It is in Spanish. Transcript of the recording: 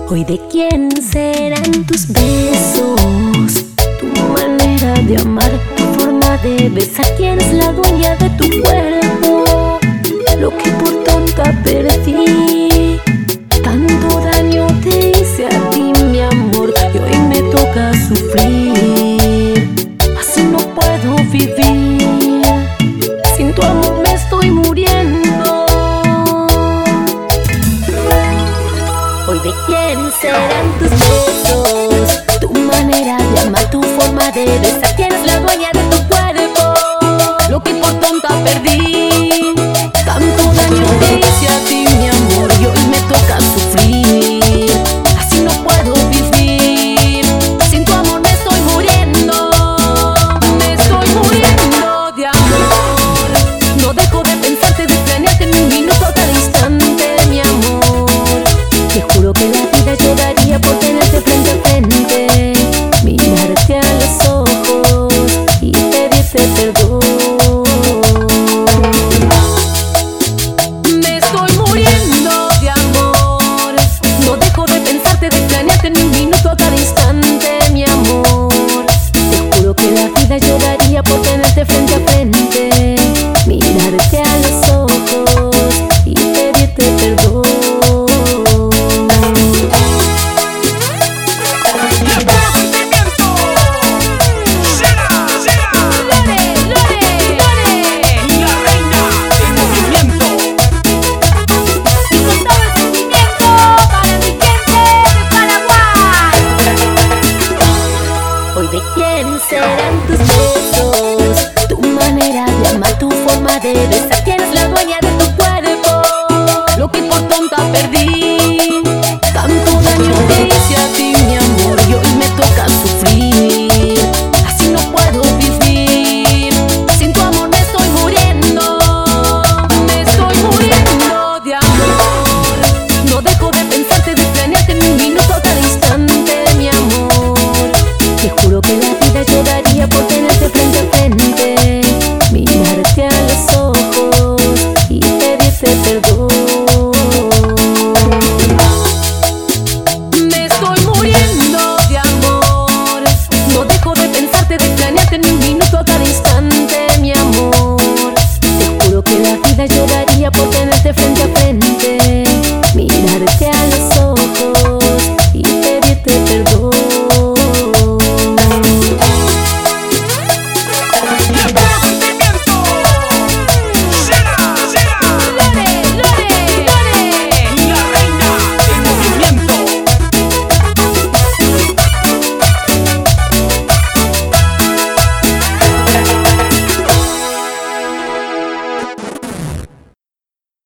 Hoy de quién serán tus besos, tu manera de amar, tu forma de besar. ¿Quién es la dueña de tu cuerpo? Lo que por tonta perdí, tanto daño te hice a ti, mi amor, y hoy me toca sufrir. Así no puedo vivir, sin tu amor me estoy muriendo. Hoy de quién serán tus besos, tu manera de amar, tu forma de besar. ¿Quién es la dueña de tu cuerpo? Lo que por tonta perdí, tanto daño te hice a ti, mi amor, y hoy me toca sufrir. Así no puedo vivir, sin tu amor me estoy muriendo. Me estoy muriendo de amor. No dejo de pensarte, de planearte en un minuto a cada instante, mi amor. Te juro que la vida yo daría por tenerte frente a frente, mirarte a los ojos y pedirte perdón. Me estoy muriendo de amor. No dejo de pensarte, de planearte en un minuto a cada instante, mi amor. Te juro que la vida yo daría por tenerte frente a frente, mirarte a los ojos y pedirte perdón. Hoy de quién serán tus besos, tu manera de amar, tu forma de besar. ¿Quién es la dueña de tu cuerpo? Lo que por tonta perdí, tanto daño te hice a ti.